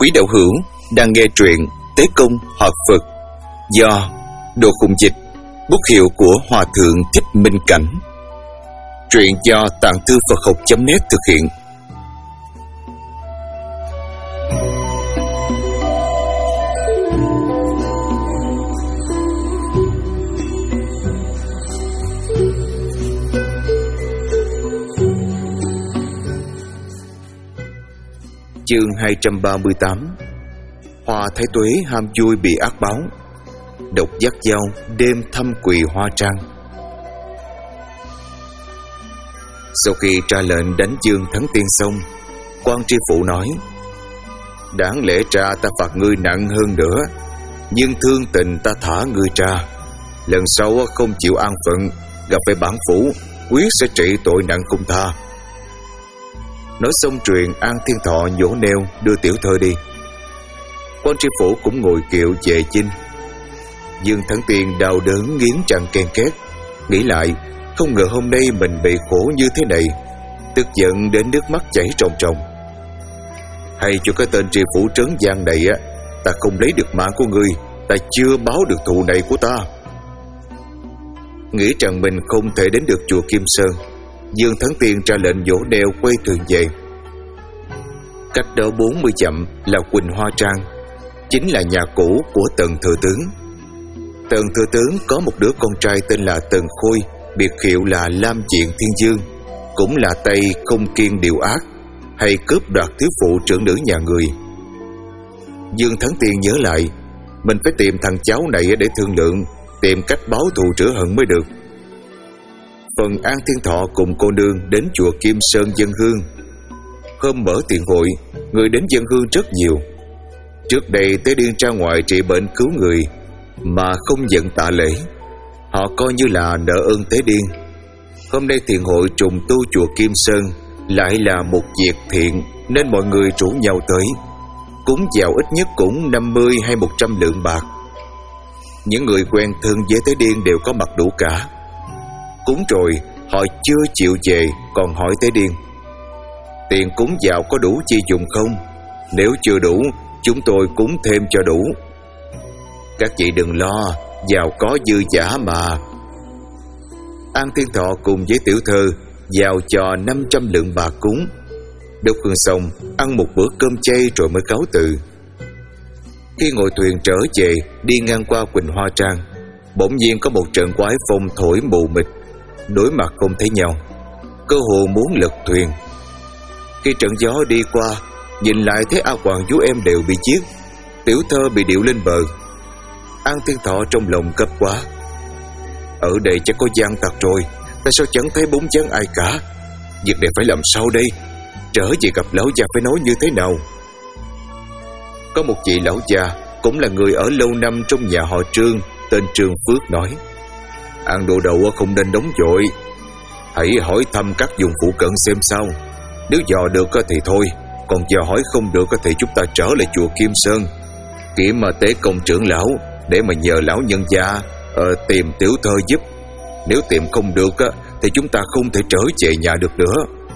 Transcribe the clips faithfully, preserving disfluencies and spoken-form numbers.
Quý đạo hữu đang nghe truyện Tế Công Hợp Phật do Đồ Khùng Dịch, bút hiệu của Hòa Thượng Thích Minh Cảnh. Truyện do Tạng Thư Phật Học chấm net thực hiện. Chương hai trăm ba mươi tám. Hoa Thái Tuế ham vui bị ác báo, độc giác dao đêm thăm quỳ Hoa Trang. Sau khi ra lệnh đánh Dương Thắng Tiên xong, Quan tri phủ nói: đáng lẽ ra ta phạt ngươi nặng hơn nữa, nhưng thương tình ta thả ngươi ra. Lần sau không chịu an phận, gặp phải bản phủ, quyết sẽ trị tội nặng không tha. Nói xong truyền An Thiên Thọ nhổ neo đưa tiểu thơ đi. Quan tri phủ cũng ngồi kiệu về chinh. Dương Thắng Tiên đau đớn nghiến răng ken két, nghĩ lại không ngờ hôm nay mình bị khổ như thế này, tức giận đến nước mắt chảy ròng ròng. Hay cho cái tên tri phủ trấn Giang này á, ta không lấy được mạng của ngươi, ta chưa báo được thù này của ta. Nghĩ rằng mình không thể đến được chùa Kim Sơn, Dương Thắng Tiên ra lệnh vỗ neo quay thuyền về. Cách đó bốn mươi dặm là Quỳnh Hoa Trang, chính là nhà cũ của Tần Thừa Tướng. Tần Thừa Tướng có một đứa con trai tên là Tần Khôi, biệt hiệu là Lam Diện Thiên Dương, cũng là tay không kiêng điều ác, hay cướp đoạt thiếu phụ trưởng nữ nhà người. Dương Thắng Tiên nhớ lại, mình phải tìm thằng cháu này để thương lượng, tìm cách báo thù rửa hận mới được. Phần An Thiên Thọ cùng cô nương đến chùa Kim Sơn dân hương. Hôm mở tiệc hội, người đến dân hương rất nhiều. Trước đây Tế Điên ra ngoài trị bệnh cứu người mà không nhận tạ lễ, họ coi như là nợ ơn Tế Điên. Hôm nay thiện hội trùng tu chùa Kim Sơn lại là một việc thiện, nên mọi người rủ nhau tới, cúng vào ít nhất cũng năm mươi hay một trăm lượng bạc. Những người quen thân với Tế Điên đều có mặt đủ cả. Cúng rồi họ chưa chịu về, còn hỏi Tế Điên: tiền cúng vào có đủ chi dùng không? Nếu chưa đủ, chúng tôi cúng thêm cho đủ. Các vị đừng lo, giàu có dư giả mà. An Thiên Thọ cùng với tiểu thơ vào cho năm trăm lượng bạc cúng. Đốt hương xong, ăn một bữa cơm chay rồi mới cáo từ. Khi ngồi thuyền trở về, đi ngang qua Quỳnh Hoa Trang, bỗng nhiên có một trận quái phong thổi mù mịt, đối mặt không thấy nhau, cơ hồ muốn lật thuyền. Khi trận gió đi qua, nhìn lại thấy A Hoàng vú em đều bị giết, tiểu thơ bị điệu lên bờ. An Thiên Thọ trong lòng cấp quá, ở đây chắc có gian tặc rồi, tại sao chẳng thấy bóng dáng ai cả? Việc này phải làm sao đây? Trở về gặp lão già phải nói như thế nào? Có một vị lão già cũng là người ở lâu năm trong nhà họ Trương, tên Trương Phước nói: ăn đồ đầu không nên đóng vội, hãy hỏi thăm các vùng phụ cận xem sao. Nếu dò được thì thôi, còn dò hỏi không được thì chúng ta trở lại chùa Kim Sơn, kiểm mà Tế Công trưởng lão, để mà nhờ lão nhân gia uh, tìm tiểu thơ giúp. Nếu tìm không được thì chúng ta không thể trở về nhà được nữa.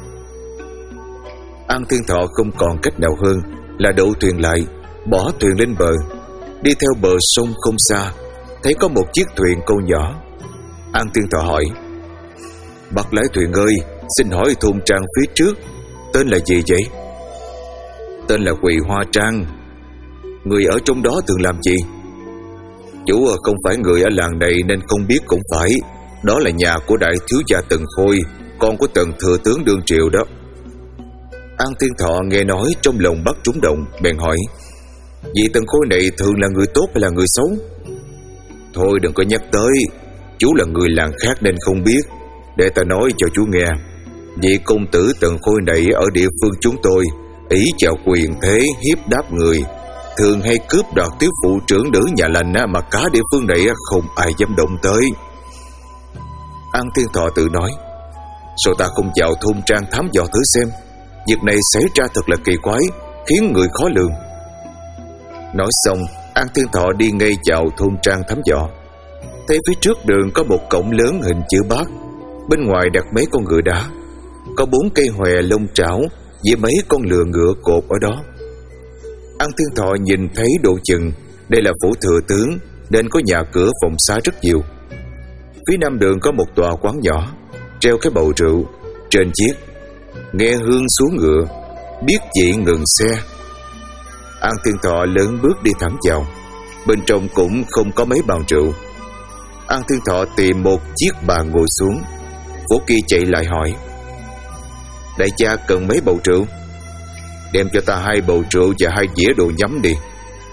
An Thiên Thọ không còn cách nào hơn là đậu thuyền lại, bỏ thuyền lên bờ. Đi theo bờ sông không xa, thấy có một chiếc thuyền câu nhỏ. An Thiên Thọ hỏi: bác lái thuyền ơi, xin hỏi thôn trang phía trước tên là gì vậy? Tên là Quỳ Hoa Trang. Người ở trong đó thường làm gì? Chủ không phải người ở làng này nên không biết cũng phải. Đó là nhà của đại thiếu gia Tần Khôi, con của Tần Thừa Tướng đương triều đó. An Thiên Thọ nghe nói trong lòng bắt trúng động, bèn hỏi: vị Tần Khôi này thường là người tốt hay là người xấu? Thôi đừng có nhắc tới, chú là người làng khác nên không biết. Để ta nói cho chú nghe. Vị công tử Tần Khôi này ở địa phương chúng tôi ý vào quyền thế, hiếp đáp người, thường hay cướp đoạt thiếu phụ trưởng nữ nhà lành mà cả địa phương này không ai dám động tới. An Thiên Thọ tự nói: sao ta không vào thôn trang thám dò thử xem? Việc này xảy ra thật là kỳ quái, khiến người khó lường. Nói xong, An Thiên Thọ đi ngay vào thôn trang thám dò. Thấy phía trước đường có một cổng lớn hình chữ bát, bên ngoài đặt mấy con ngựa đá, có bốn cây hòe lông trảo với mấy con lừa ngựa cột ở đó. An Thiên Thọ nhìn thấy độ chừng đây là phủ thừa tướng, nên có nhà cửa phòng xá rất nhiều. Phía nam đường có một tòa quán nhỏ, treo cái bầu rượu trên chiếc nghe hương xuống ngựa, biết chị ngừng xe. An Thiên Thọ lớn bước đi thẳng vào. Bên trong cũng không có mấy bàn rượu. An Thiên Thọ tìm một chiếc bàn ngồi xuống. Phổ Kỳ chạy lại hỏi: đại cha cần mấy bầu rượu? Đem cho ta hai bầu rượu và hai dĩa đồ nhắm đi.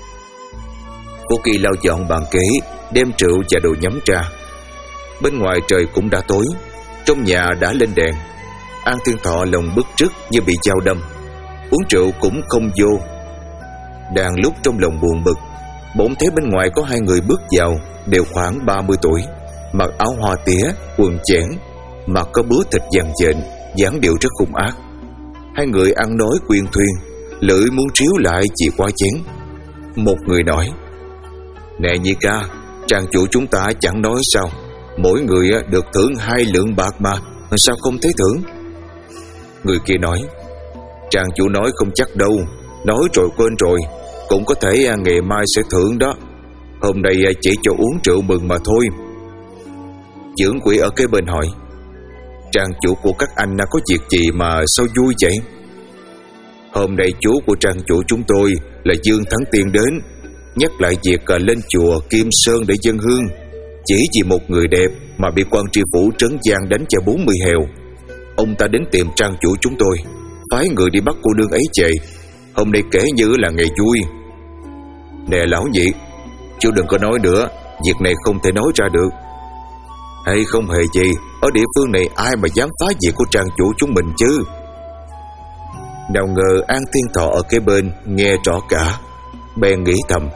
Phổ Kỳ lau dọn bàn kế, đem rượu và đồ nhắm ra. Bên ngoài trời cũng đã tối, trong nhà đã lên đèn. An Thiên Thọ lòng bức rứt như bị dao đâm, uống rượu cũng không vô. Đang lúc trong lòng buồn bực, bỗng thấy bên ngoài có hai người bước vào, đều khoảng ba mươi tuổi, mặc áo hoa tía, quần chẽn, mặt có bướu thịt vàng dện, dáng điệu rất hung ác. Hai người ăn nói quyên thuyên, lưỡi muốn tríu lại chỉ qua chén. Một người nói: nè Nhi ca, trang chủ chúng ta chẳng nói sao, mỗi người được thưởng hai lượng bạc mà, sao không thấy thưởng? Người kia nói: trang chủ nói không chắc đâu, nói rồi quên rồi, cũng có thể ngày mai sẽ thưởng đó. Hôm nay chỉ cho uống rượu mừng mà thôi. Dưỡng quỷ ở kế bên hỏi: trang chủ của các anh có việc gì mà sao vui vậy? Hôm nay chú của trang chủ chúng tôi là Dương Thắng Tiên đến, nhắc lại việc lên chùa Kim Sơn để dâng hương. Chỉ vì một người đẹp mà bị quan tri phủ Trấn Giang đánh cho bốn mươi hèo. Ông ta đến tìm trang chủ chúng tôi, phái người đi bắt cô nương ấy về. Hôm nay kể như là ngày vui. Nè lão nhị, chú đừng có nói nữa, việc này không thể nói ra được. Hay không hề gì, ở địa phương này ai mà dám phá việc của trang chủ chúng mình chứ? Nào ngờ An Thiên Thọ ở kế bên nghe rõ cả, bèn nghĩ thầm: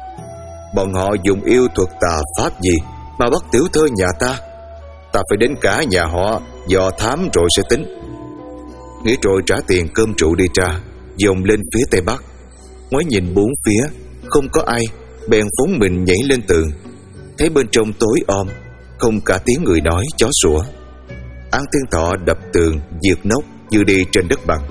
bọn họ dùng yêu thuật tà pháp gì mà bắt tiểu thơ nhà ta? Ta phải đến cả nhà họ dò thám rồi sẽ tính. Nghĩ rồi trả tiền cơm rượu đi ra, dồn lên phía tây bắc. Ngoái nhìn bốn phía không có ai, bèn phóng mình nhảy lên tường. Thấy bên trong tối om, không cả tiếng người nói, chó sủa. An Thiên Thọ đập tường, diệt nóc như đi trên đất bằng.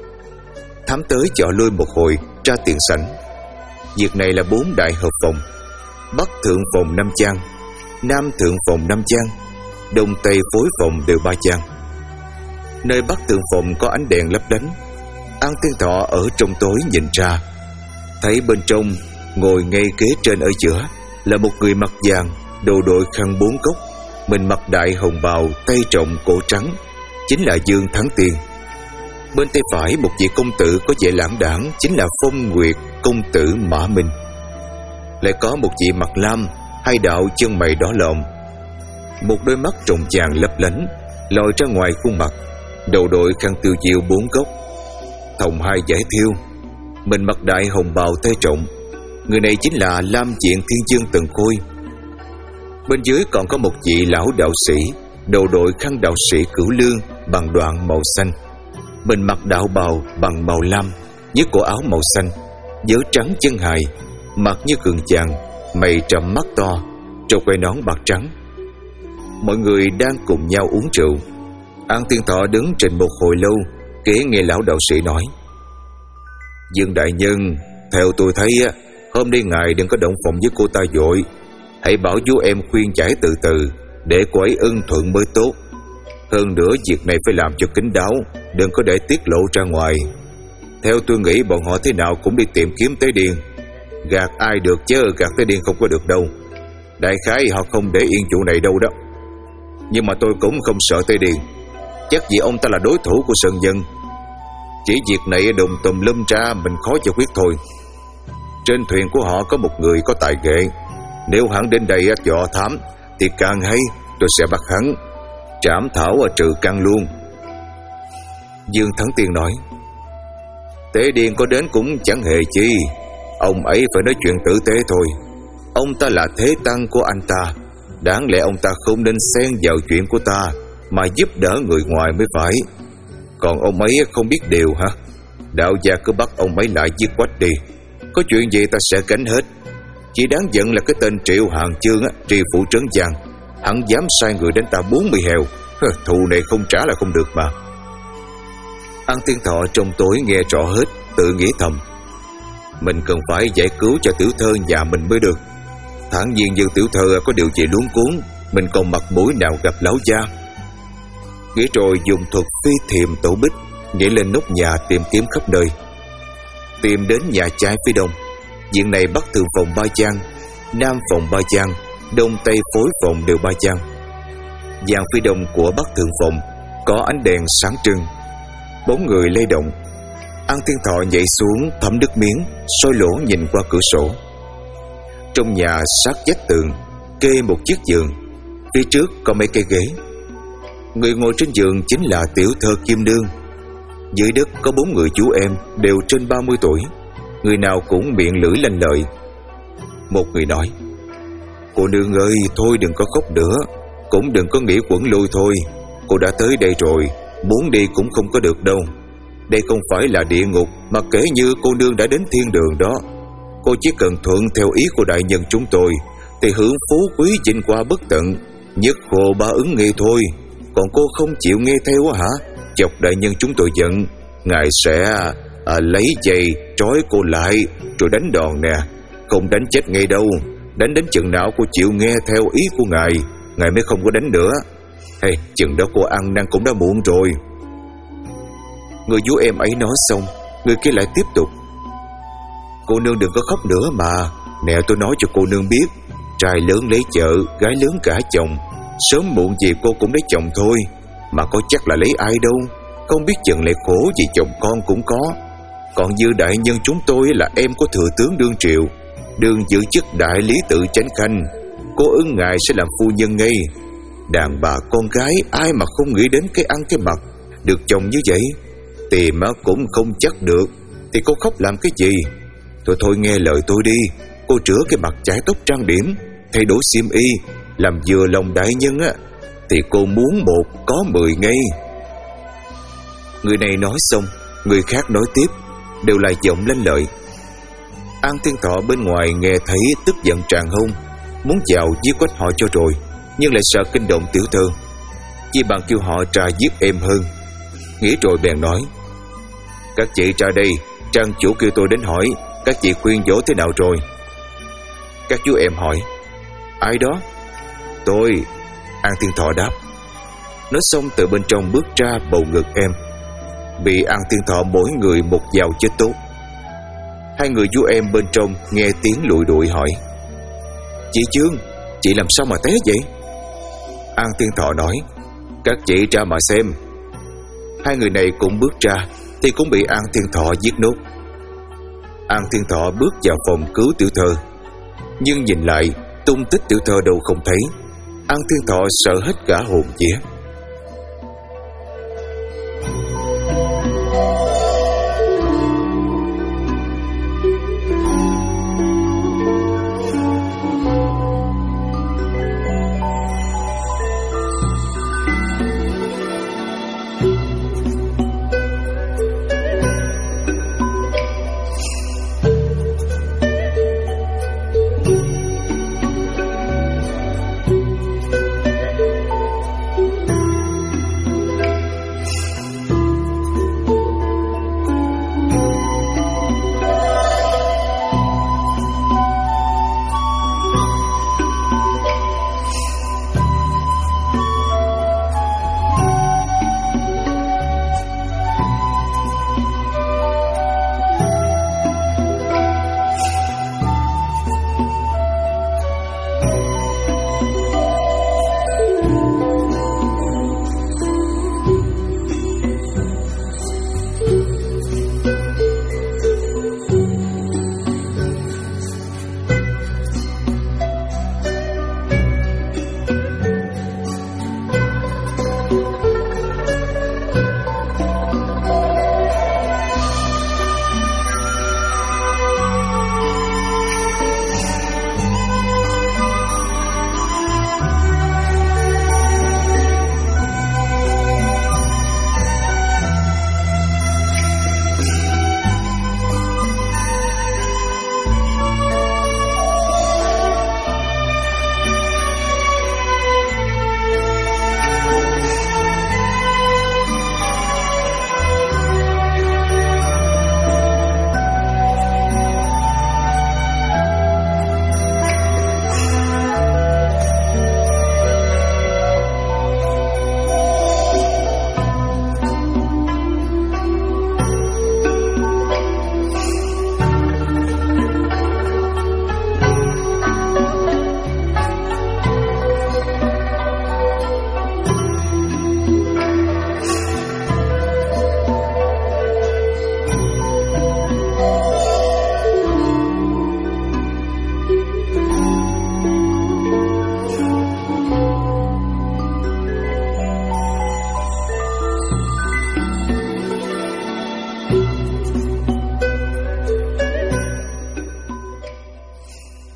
Thám tới chọ lui một hồi, ra tiền sảnh. Việc này là bốn đại hợp phòng: Bắc thượng phòng năm chang, Nam thượng phòng năm chang, Đông tây phối phòng đều ba chang. Nơi Bắc thượng phòng có ánh đèn lấp lánh. An Thiên Thọ ở trong tối nhìn ra, thấy bên trong ngồi ngay kế trên ở giữa là một người mặc vàng, đầu đội khăn bốn góc, mình mặc đại hồng bào, tay trọng cổ trắng, chính là Dương Thắng Tiên. Bên tay phải một vị công tử có vẻ lãng đãng, chính là Phong Nguyệt công tử Mã Minh. Lại có một vị mặt lam, hai đạo chân mày đỏ lòm, một đôi mắt tròng vàng lấp lánh lòi ra ngoài khuôn mặt, đầu đội khăn tiêu diêu bốn góc, thòng hai dải thiêu, mình mặc đại hồng bào tay trọng. Người này chính là Lam Diện Thiên Dương Tần Khôi. Bên dưới còn có một vị lão đạo sĩ, đầu đội khăn đạo sĩ cửu lương bằng đoạn màu xanh, mình mặc đạo bào bằng màu lam với cổ áo màu xanh, vớ trắng chân hài, mặt như cường chàng, mày trầm mắt to, trâu quai nón bạc trắng. Mọi người đang cùng nhau uống rượu. An Thiên Thọ đứng trên một hồi lâu, kể nghe lão đạo sĩ nói: Dương đại nhân, theo tôi thấy hôm nay ngài đừng có động phòng với cô ta vội, hãy bảo vú em khuyên giải từ từ, để cô ấy ưng thuận mới tốt. Hơn nữa việc này phải làm cho kín đáo, đừng có để tiết lộ ra ngoài. Theo tôi nghĩ bọn họ thế nào cũng đi tìm kiếm Tế Điên. Gạt ai được chứ gạt Tế Điên không có được đâu. Đại khái họ không để yên vụ này đâu đó. Nhưng mà tôi cũng không sợ Tế Điên, chắc vì ông ta là đối thủ của Sơn Dân. Chỉ việc này đùng tùm lum ra mình khó giải quyết thôi. Trên thuyền của họ có một người có tài nghệ, nếu hắn đến đây dò thám thì càng hay, tôi sẽ bắt hắn trảm thảo ở trừ căn luôn. Dương Thắng Tiên nói: Tế Điên có đến cũng chẳng hề chi, ông ấy phải nói chuyện tử tế thôi. Ông ta là thế tăng của anh ta, đáng lẽ ông ta không nên xen vào chuyện của ta, mà giúp đỡ người ngoài mới phải. Còn ông ấy không biết điều hả? Đạo gia cứ bắt ông ấy lại giết quách đi, có chuyện gì ta sẽ gánh hết. Chỉ đáng giận là cái tên Triệu Hàng Chương á, tri phủ Trấn Giang, hắn dám sai người đến ta bốn mươi hèo. Thù này không trả là không được mà. An Thiên Thọ trong tối nghe rõ hết, tự nghĩ thầm: Mình cần phải giải cứu cho tiểu thơ nhà mình mới được. Thản nhiên như tiểu thơ có điều gì luống cuốn, mình còn mặt mũi nào gặp lão gia. Nghĩa rồi dùng thuật phi thiềm tổ bích, nhảy lên nóc nhà tìm kiếm khắp nơi. Tìm đến nhà trai phía đông. Diện này bắc thượng phòng ba gian, nam phòng ba gian, đông tây phối phòng đều ba gian. Gian phía đông của bắc thượng phòng có ánh đèn sáng trưng, bóng người lay động. An Thiên Thọ nhảy xuống thấm nước miếng, soi lỗ nhìn qua cửa sổ. Trong nhà sát vách tường kê một chiếc giường, phía trước có mấy cây ghế. Người ngồi trên giường chính là tiểu thơ Kim Nương. Dưới đất có bốn người chú em đều trên ba mươi tuổi, người nào cũng miệng lưỡi lanh lợi. Một người nói: "Cô nương ơi, thôi đừng có khóc nữa, cũng đừng có nghĩ quẩn lui thôi. Cô đã tới đây rồi, muốn đi cũng không có được đâu. Đây không phải là địa ngục, mà kể như cô nương đã đến thiên đường đó. Cô chỉ cần thuận theo ý của đại nhân chúng tôi thì hưởng phú quý vinh qua bất tận, nhất khổ ba ứng nghe thôi. Còn cô không chịu nghe theo hả? Chọc đại nhân chúng tôi giận, ngài sẽ à, lấy giày trói cô lại rồi đánh đòn nè. Không đánh chết ngay đâu, đánh đến chừng nào cô chịu nghe theo ý của ngài, ngài mới không có đánh nữa. Hey, chừng đó cô ăn năn cũng đã muộn rồi." Người vú em ấy nói xong, người kia lại tiếp tục: "Cô nương đừng có khóc nữa mà. Nè, tôi nói cho cô nương biết, trai lớn lấy vợ, gái lớn cả chồng, sớm muộn gì cô cũng lấy chồng thôi. Mà có chắc là lấy ai đâu, không biết chừng lại khổ vì chồng con cũng có. Còn như đại nhân chúng tôi là em của thừa tướng đương triệu, đương giữ chức đại lý tự chánh khanh. Cô ứng ngài sẽ làm phu nhân ngay. Đàn bà con gái ai mà không nghĩ đến cái ăn cái mặc, được chồng như vậy tìm cũng không chắc được, thì cô khóc làm cái gì? Thôi thôi nghe lời tôi đi, cô rửa cái mặt, chải tóc trang điểm, thay đổi xiêm y, làm vừa lòng đại nhân á, thì cô muốn một có mười ngay." Người này nói xong, người khác nói tiếp, đều là giọng lanh lợi. An Thiên Thọ bên ngoài nghe thấy tức giận tràn hông, muốn vào giết quách họ cho rồi, nhưng lại sợ kinh động tiểu thơ, chỉ bằng kêu họ trà giết êm hơn. Nghĩ rồi bèn nói: "Các chị ra đây, trang chủ kêu tôi đến hỏi các chị khuyên dỗ thế nào rồi?" Các chú em hỏi: "Ai đó?" "Tôi." An Thiên Thọ đáp. Nói xong từ bên trong bước ra bầu ngực em. Bị An Thiên Thọ mỗi người một dao chết tốt. Hai người vú em bên trong nghe tiếng lụi đụi hỏi: "Chị Chương, chị làm sao mà té vậy?" An Thiên Thọ nói: "Các chị ra mà xem." Hai người này cũng bước ra thì cũng bị An Thiên Thọ giết nốt. An Thiên Thọ bước vào phòng cứu tiểu thơ, nhưng nhìn lại tung tích tiểu thơ đâu không thấy. An Thiên Thọ sợ hết cả hồn vía.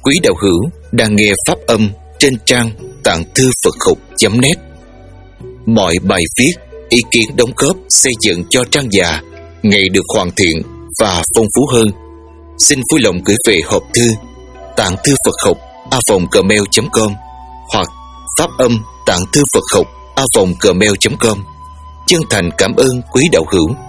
quý đạo hữu đang nghe pháp âm trên trang tạng thư Phật học chấm net. Mọi bài viết, ý kiến đóng góp xây dựng cho trang già ngày được hoàn thiện và phong phú hơn, xin vui lòng gửi về hộp thư tạng thư Phật học a vòng gmail chấm com hoặc pháp âm tạng thư Phật học a vòng gmail chấm com. Chân thành cảm ơn quý đạo hữu.